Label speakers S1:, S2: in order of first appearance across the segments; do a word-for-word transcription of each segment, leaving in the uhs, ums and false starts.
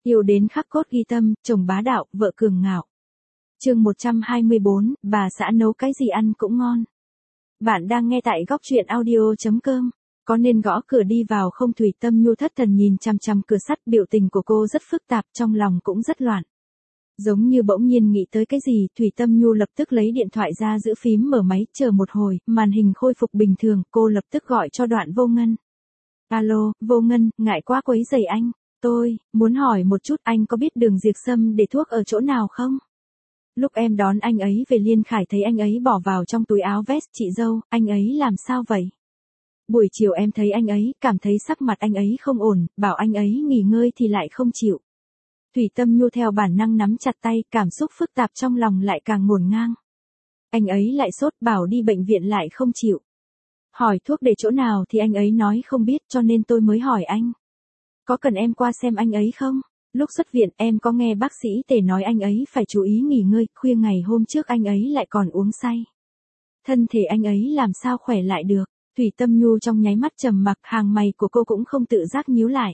S1: Yêu đến khắc cốt ghi tâm, chồng bá đạo, vợ cường ngạo. Chương một trăm hai mươi bốn, bà xã nấu cái gì ăn cũng ngon. Bạn đang nghe tại góc truyện audio chấm com. Có nên gõ cửa đi vào không? Thủy Tâm Nhu thất thần nhìn chằm chằm cửa sắt, biểu tình của cô rất phức tạp, trong lòng cũng rất loạn. Giống như bỗng nhiên nghĩ tới cái gì, Thủy Tâm Nhu lập tức lấy điện thoại ra giữ phím mở máy, chờ một hồi, màn hình khôi phục bình thường, cô lập tức gọi cho Đoạn Vô Ngân. Alo, Vô Ngân, ngại quá quấy rầy anh. Tôi, muốn hỏi một chút, anh có biết đường diệt sâm để thuốc ở chỗ nào không? Lúc em đón anh ấy về Liên Khải thấy anh ấy bỏ vào trong túi áo vest chị dâu, anh ấy làm sao vậy? Buổi chiều em thấy anh ấy, cảm thấy sắc mặt anh ấy không ổn, bảo anh ấy nghỉ ngơi thì lại không chịu. Thủy Tâm Nhu theo bản năng nắm chặt tay, cảm xúc phức tạp trong lòng lại càng ngổn ngang. Anh ấy lại sốt, bảo đi bệnh viện lại không chịu. Hỏi thuốc để chỗ nào thì anh ấy nói không biết, cho nên tôi mới hỏi anh. Có cần em qua xem anh ấy không? Lúc xuất viện em có nghe bác sĩ Tề nói anh ấy phải chú ý nghỉ ngơi, khuya ngày hôm trước anh ấy lại còn uống say. Thân thể anh ấy làm sao khỏe lại được? Thủy Tâm Nhu trong nháy mắt trầm mặc, hàng mày của cô cũng không tự giác nhíu lại.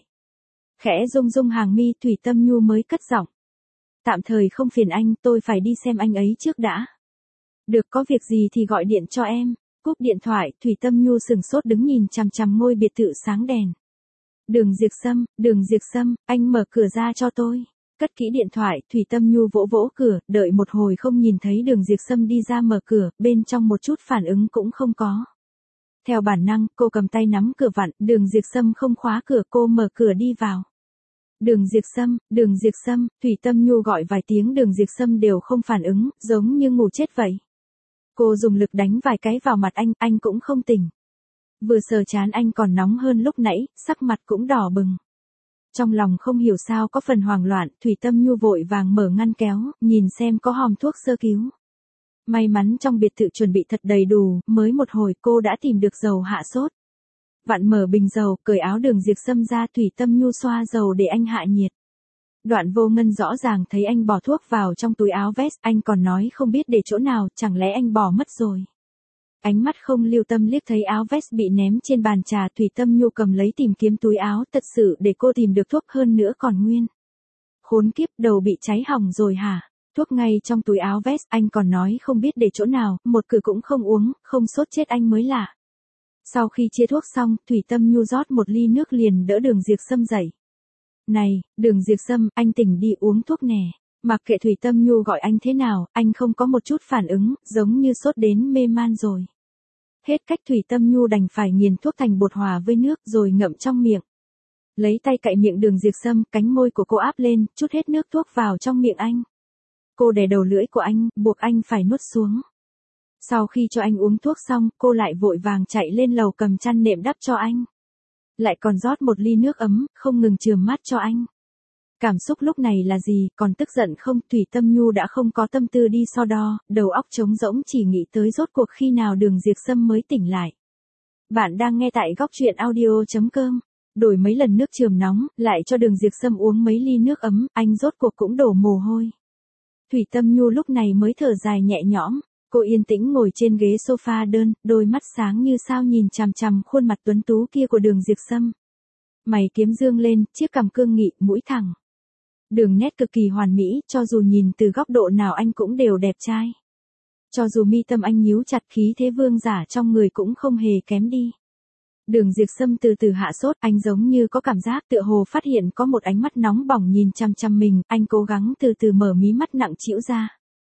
S1: Khẽ rung rung hàng mi, Thủy Tâm Nhu mới cất giọng. Tạm thời không phiền anh, tôi phải đi xem anh ấy trước đã. Được, có việc gì thì gọi điện cho em. Cúp điện thoại, Thủy Tâm Nhu sừng sốt đứng nhìn chằm chằm ngôi biệt thự sáng đèn. Đường Diệp Sâm, Đường Diệp Sâm, anh mở cửa ra cho tôi. Cất kỹ điện thoại, Thủy Tâm Nhu vỗ vỗ cửa, đợi một hồi không nhìn thấy Đường Diệp Sâm đi ra mở cửa, bên trong một chút phản ứng cũng không có. Theo bản năng, cô cầm tay nắm cửa vặn, Đường Diệp Sâm không khóa cửa, cô mở cửa đi vào. Đường Diệp Sâm, Đường Diệp Sâm, Thủy Tâm Nhu gọi vài tiếng Đường Diệp Sâm đều không phản ứng, giống như ngủ chết vậy. Cô dùng lực đánh vài cái vào mặt anh, anh cũng không tỉnh. Vừa sờ trán anh còn nóng hơn lúc nãy, sắc mặt cũng đỏ bừng. Trong lòng không hiểu sao có phần hoảng loạn, Thủy Tâm Nhu vội vàng mở ngăn kéo, nhìn xem có hòm thuốc sơ cứu. May mắn trong biệt thự chuẩn bị thật đầy đủ, mới một hồi cô đã tìm được dầu hạ sốt. Vặn mở bình dầu, cởi áo Đường Diệp Sâm ra, Thủy Tâm Nhu xoa dầu để anh hạ nhiệt. Đoạn Vô Ngân rõ ràng thấy anh bỏ thuốc vào trong túi áo vest, anh còn nói không biết để chỗ nào, chẳng lẽ anh bỏ mất rồi. Ánh mắt không lưu tâm liếc thấy áo vest bị ném trên bàn trà, Thủy Tâm Nhu cầm lấy tìm kiếm túi áo, thật sự để cô tìm được thuốc, hơn nữa còn nguyên. Khốn kiếp, đầu bị cháy hỏng rồi hả? Thuốc ngay trong túi áo vest, anh còn nói không biết để chỗ nào, một cử cũng không uống, không sốt chết anh mới lạ. Sau khi chia thuốc xong, Thủy Tâm Nhu rót một ly nước liền đỡ Đường Diệp Sâm dậy. Này, Đường Diệp Sâm, anh tỉnh đi uống thuốc nè. Mặc kệ Thủy Tâm Nhu gọi anh thế nào, anh không có một chút phản ứng, giống như sốt đến mê man rồi. Hết cách, Thủy Tâm Nhu đành phải nghiền thuốc thành bột hòa với nước rồi ngậm trong miệng. Lấy tay cạy miệng Đường Diệp Sâm, cánh môi của cô áp lên, chút hết nước thuốc vào trong miệng anh. Cô đè đầu lưỡi của anh, buộc anh phải nuốt xuống. Sau khi cho anh uống thuốc xong, cô lại vội vàng chạy lên lầu cầm chăn nệm đắp cho anh. Lại còn rót một ly nước ấm, không ngừng chườm mát cho anh. Cảm xúc lúc này là gì, còn tức giận không? Thủy Tâm Nhu đã không có tâm tư đi so đo, đầu óc trống rỗng chỉ nghĩ tới rốt cuộc khi nào Đường Diệp Sâm mới tỉnh lại. Bạn đang nghe tại góc truyện audio chấm com. Đổi mấy lần nước chườm nóng, lại cho Đường Diệp Sâm uống mấy ly nước ấm, anh rốt cuộc cũng đổ mồ hôi. Thủy Tâm Nhu lúc này mới thở dài nhẹ nhõm, cô yên tĩnh ngồi trên ghế sofa đơn, đôi mắt sáng như sao nhìn chằm chằm khuôn mặt tuấn tú kia của Đường Diệp Sâm. Mày kiếm dương lên, chiếc cằm cương nghị, mũi thẳng. Đường nét cực kỳ hoàn mỹ, cho dù nhìn từ góc độ nào anh cũng đều đẹp trai. Cho dù mi tâm anh nhíu chặt, khí thế vương giả trong người cũng không hề kém đi. Đường Diệp Sâm từ từ hạ sốt, anh giống như có cảm giác tựa hồ phát hiện có một ánh mắt nóng bỏng nhìn chăm chăm mình, anh cố gắng từ từ mở mí mắt nặng trĩu ra.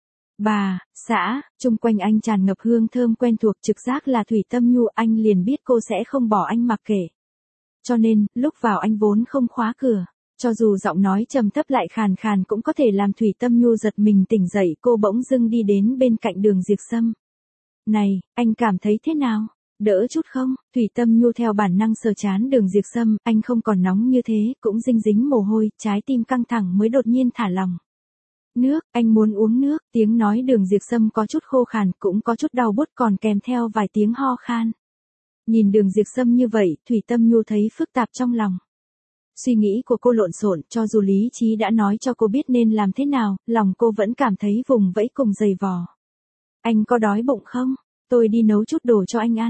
S1: Bà, xã, chung quanh anh tràn ngập hương thơm quen thuộc, trực giác là Thủy Tâm Nhu, anh liền biết cô sẽ không bỏ anh mặc kệ. Cho nên, lúc vào anh vốn không khóa cửa, cho dù giọng nói trầm thấp lại khàn khàn cũng có thể làm Thủy Tâm Nhu giật mình tỉnh dậy, cô bỗng dưng đi đến bên cạnh Đường Diệp Sâm. Này, anh cảm thấy thế nào? Đỡ chút không? Thủy Tâm Nhu theo bản năng sờ trán Đường Diệp Sâm, anh không còn nóng như thế, cũng dinh dính mồ hôi, trái tim căng thẳng mới đột nhiên thả lỏng. Nước, anh muốn uống nước, tiếng nói Đường Diệp Sâm có chút khô khàn, cũng có chút đau buốt còn kèm theo vài tiếng ho khan. Nhìn Đường Diệp Sâm như vậy, Thủy Tâm Nhu thấy phức tạp trong lòng. Suy nghĩ của cô lộn xộn, cho dù lý trí đã nói cho cô biết nên làm thế nào, lòng cô vẫn cảm thấy vùng vẫy cùng dày vò. Anh có đói bụng không? Tôi đi nấu chút đồ cho anh ăn.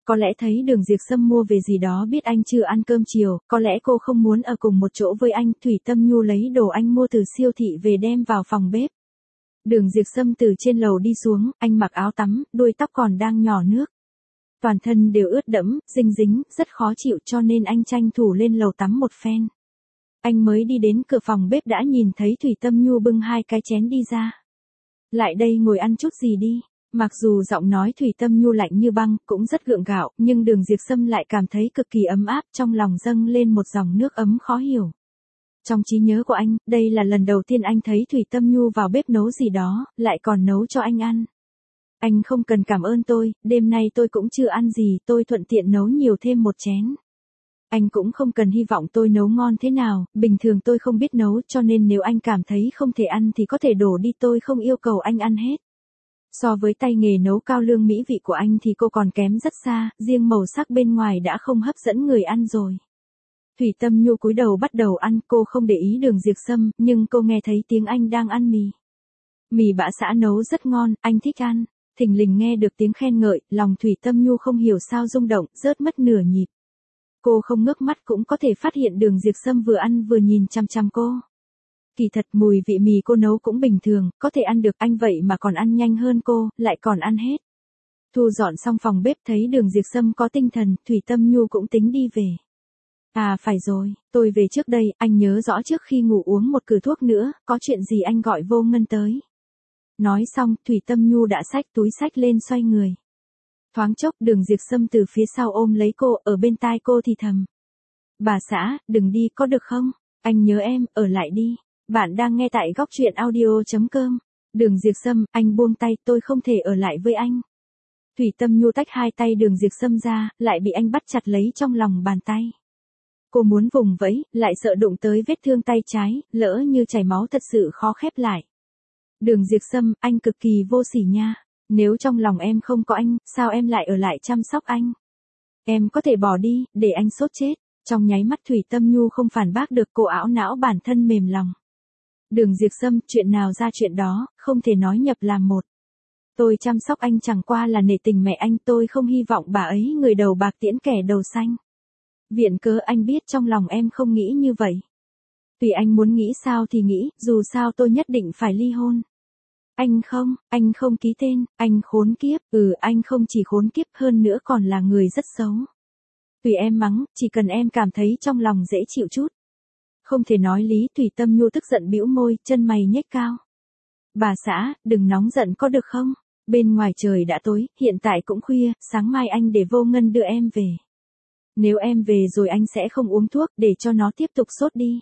S1: Có lẽ thấy Đường Diệp Sâm mua về gì đó biết anh chưa ăn cơm chiều, có lẽ cô không muốn ở cùng một chỗ với anh. Thủy Tâm Nhu lấy đồ anh mua từ siêu thị về đem vào phòng bếp. Đường Diệp Sâm từ trên lầu đi xuống, anh mặc áo tắm, đuôi tóc còn đang nhỏ nước. Toàn thân đều ướt đẫm, dinh dính, rất khó chịu cho nên anh tranh thủ lên lầu tắm một phen. Anh mới đi đến cửa phòng bếp đã nhìn thấy Thủy Tâm Nhu bưng hai cái chén đi ra. Lại đây ngồi ăn chút gì đi. Mặc dù giọng nói Thủy Tâm Nhu lạnh như băng, cũng rất gượng gạo, nhưng Đường Diệp Sâm lại cảm thấy cực kỳ ấm áp, trong lòng dâng lên một dòng nước ấm khó hiểu. Trong trí nhớ của anh, đây là lần đầu tiên anh thấy Thủy Tâm Nhu vào bếp nấu gì đó, lại còn nấu cho anh ăn. Anh không cần cảm ơn tôi, đêm nay tôi cũng chưa ăn gì, tôi thuận tiện nấu nhiều thêm một chén. Anh cũng không cần hy vọng tôi nấu ngon thế nào, bình thường tôi không biết nấu cho nên nếu anh cảm thấy không thể ăn thì có thể đổ đi, tôi không yêu cầu anh ăn hết. So với tay nghề nấu cao lương mỹ vị của anh thì cô còn kém rất xa, riêng màu sắc bên ngoài đã không hấp dẫn người ăn rồi. Thủy Tâm Nhu cúi đầu bắt đầu ăn, cô không để ý Đường Diệp Sâm, nhưng cô nghe thấy tiếng anh đang ăn mì. Mì bã xã nấu rất ngon, anh thích ăn. Thình lình nghe được tiếng khen ngợi, lòng Thủy Tâm Nhu không hiểu sao rung động, rớt mất nửa nhịp. Cô không ngước mắt cũng có thể phát hiện Đường Diệp Sâm vừa ăn vừa nhìn chăm chăm cô. Kỳ thật mùi vị mì cô nấu cũng bình thường, có thể ăn được, anh vậy mà còn ăn nhanh hơn cô, lại còn ăn hết. Thu dọn xong phòng bếp thấy Đường Diệp Sâm có tinh thần, Thủy Tâm Nhu cũng tính đi về. À phải rồi, tôi về trước đây, anh nhớ rõ trước khi ngủ uống một cử thuốc nữa, có chuyện gì anh gọi Vô Ngân tới. Nói xong, Thủy Tâm Nhu đã xách túi xách lên xoay người. Thoáng chốc Đường Diệp Sâm từ phía sau ôm lấy cô, ở bên tai cô thì thầm. Bà xã, đừng đi có được không? Anh nhớ em, ở lại đi. Bạn đang nghe tại góc truyện audio chấm com. Đường Diệp Sâm, anh buông tay, tôi không thể ở lại với anh. Thủy Tâm Nhu tách hai tay Đường Diệp Sâm ra, lại bị anh bắt chặt lấy trong lòng bàn tay. Cô muốn vùng vẫy, lại sợ đụng tới vết thương tay trái, lỡ như chảy máu thật sự khó khép lại. Đường Diệp Sâm, anh cực kỳ vô sỉ nha. Nếu trong lòng em không có anh, sao em lại ở lại chăm sóc anh? Em có thể bỏ đi, để anh sốt chết. Trong nháy mắt Thủy Tâm Nhu không phản bác được, cô ảo não bản thân mềm lòng. Đường Diệp Sâm, chuyện nào ra chuyện đó, không thể nói nhập làm một. Tôi chăm sóc anh chẳng qua là nể tình mẹ anh, tôi không hy vọng bà ấy người đầu bạc tiễn kẻ đầu xanh. Viện cớ anh biết trong lòng em không nghĩ như vậy. Tùy anh muốn nghĩ sao thì nghĩ, dù sao tôi nhất định phải ly hôn. Anh không, anh không ký tên, anh khốn kiếp, ừ anh không chỉ khốn kiếp hơn nữa còn là người rất xấu. Tùy em mắng, chỉ cần em cảm thấy trong lòng dễ chịu chút. Không thể nói lý. Thủy Tâm Nhu tức giận bĩu môi, chân mày nhếch cao. Bà xã, đừng nóng giận có được không? Bên ngoài trời đã tối, hiện tại cũng khuya, sáng mai anh để Vô Ngân đưa em về. Nếu em về rồi anh sẽ không uống thuốc, để cho nó tiếp tục sốt đi.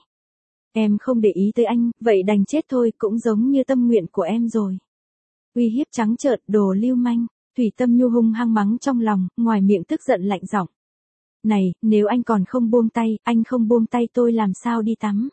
S1: Em không để ý tới anh, vậy đành chết thôi, cũng giống như tâm nguyện của em rồi. Uy hiếp trắng trợn, đồ lưu manh. Thủy Tâm Nhu hung hăng mắng trong lòng, ngoài miệng tức giận lạnh giọng. Này, nếu anh còn không buông tay, anh không buông tay tôi làm sao đi tắm.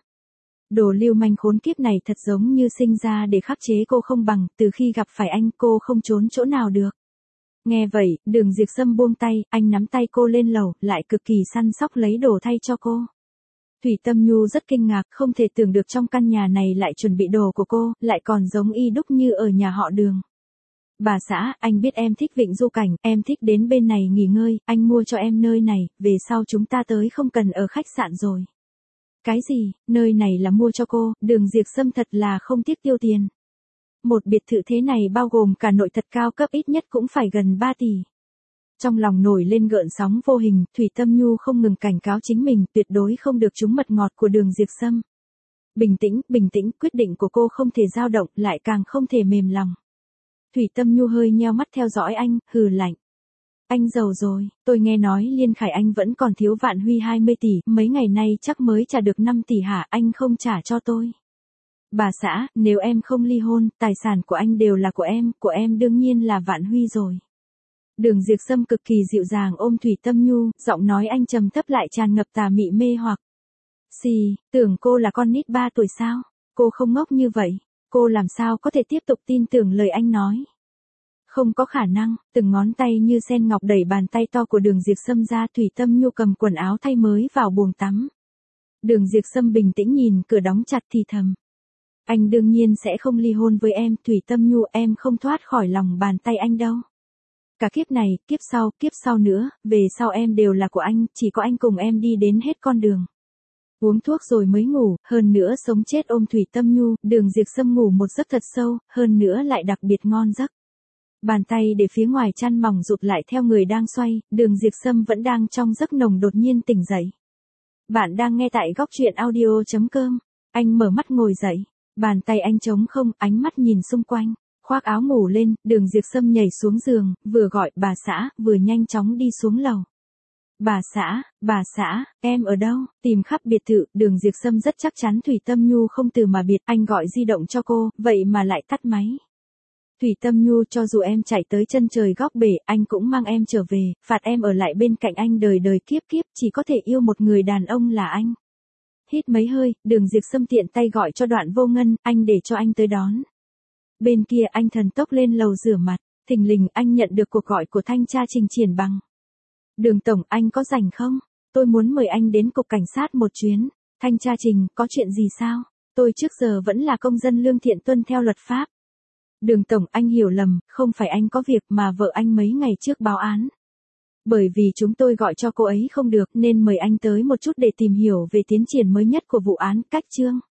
S1: Đồ lưu manh khốn kiếp này thật giống như sinh ra để khắc chế cô không bằng, từ khi gặp phải anh cô không trốn chỗ nào được. Nghe vậy, Đường Diệp Sâm buông tay, anh nắm tay cô lên lầu, lại cực kỳ săn sóc lấy đồ thay cho cô. Thủy Tâm Nhu rất kinh ngạc, không thể tưởng được trong căn nhà này lại chuẩn bị đồ của cô, lại còn giống y đúc như ở nhà họ Đường. Bà xã, anh biết em thích Vịnh Du Cảnh, em thích đến bên này nghỉ ngơi, anh mua cho em nơi này, về sau chúng ta tới không cần ở khách sạn rồi. Cái gì, nơi này là mua cho cô, Đường Diệp Sâm thật là không tiếc tiêu tiền. Một biệt thự thế này bao gồm cả nội thất cao cấp ít nhất cũng phải gần ba tỷ. Trong lòng nổi lên gợn sóng vô hình, Thủy Tâm Nhu không ngừng cảnh cáo chính mình, tuyệt đối không được trúng mật ngọt của Đường Diệp Sâm. Bình tĩnh, bình tĩnh, quyết định của cô không thể dao động, lại càng không thể mềm lòng. Thủy Tâm Nhu hơi nheo mắt theo dõi anh, hừ lạnh. Anh giàu rồi, tôi nghe nói Liên Khải Anh vẫn còn thiếu Vạn Huy hai mươi tỷ, mấy ngày nay chắc mới trả được năm tỷ hả, anh không trả cho tôi. Bà xã, nếu em không ly hôn, tài sản của anh đều là của em, của em đương nhiên là Vạn Huy rồi. Đường Diệp Sâm cực kỳ dịu dàng ôm Thủy Tâm Nhu, giọng nói anh trầm thấp lại tràn ngập tà mị mê hoặc. Xì, tưởng cô là con nít ba tuổi sao? Cô không ngốc như vậy, cô làm sao có thể tiếp tục tin tưởng lời anh nói? Không có khả năng. Từng ngón tay như sen ngọc đẩy bàn tay to của Đường Diệp Sâm ra, Thủy Tâm Nhu cầm quần áo thay mới vào buồng tắm. Đường Diệp Sâm bình tĩnh nhìn cửa đóng chặt thì thầm. Anh đương nhiên sẽ không ly hôn với em, Thủy Tâm Nhu, em không thoát khỏi lòng bàn tay anh đâu. Cả kiếp này, kiếp sau, kiếp sau nữa, về sau em đều là của anh, chỉ có anh cùng em đi đến hết con đường. Uống thuốc rồi mới ngủ, hơn nữa sống chết ôm Thủy Tâm Nhu, Đường Diệp Sâm ngủ một giấc thật sâu, hơn nữa lại đặc biệt ngon giấc. Bàn tay để phía ngoài chăn mỏng rụt lại theo người đang xoay, Đường Diệp Sâm vẫn đang trong giấc nồng đột nhiên tỉnh dậy. Bạn đang nghe tại góc truyện audio.com. Anh mở mắt ngồi dậy, bàn tay anh trống không, ánh mắt nhìn xung quanh, khoác áo ngủ lên, Đường Diệp Sâm nhảy xuống giường, vừa gọi bà xã, vừa nhanh chóng đi xuống lầu. Bà xã, bà xã, em ở đâu? Tìm khắp biệt thự, Đường Diệp Sâm rất chắc chắn Thủy Tâm Nhu không từ mà biệt, anh gọi di động cho cô, vậy mà lại tắt máy. Thủy Tâm Nhu, cho dù em chạy tới chân trời góc bể, anh cũng mang em trở về, phạt em ở lại bên cạnh anh đời đời kiếp kiếp, chỉ có thể yêu một người đàn ông là anh. Hít mấy hơi, Đường Diệp Sâm tiện tay gọi cho Đoạn Vô Ngân, anh để cho anh tới đón. Bên kia anh thần tốc lên lầu rửa mặt, thình lình anh nhận được cuộc gọi của thanh tra Trình Triển Bằng. Đường tổng, anh có rảnh không? Tôi muốn mời anh đến cục cảnh sát một chuyến. Thanh tra Trình, có chuyện gì sao? Tôi trước giờ vẫn là công dân lương thiện tuân theo luật pháp. Đường tổng, anh hiểu lầm, không phải anh có việc mà vợ anh mấy ngày trước báo án. Bởi vì chúng tôi gọi cho cô ấy không được nên mời anh tới một chút để tìm hiểu về tiến triển mới nhất của vụ án. Cách chương.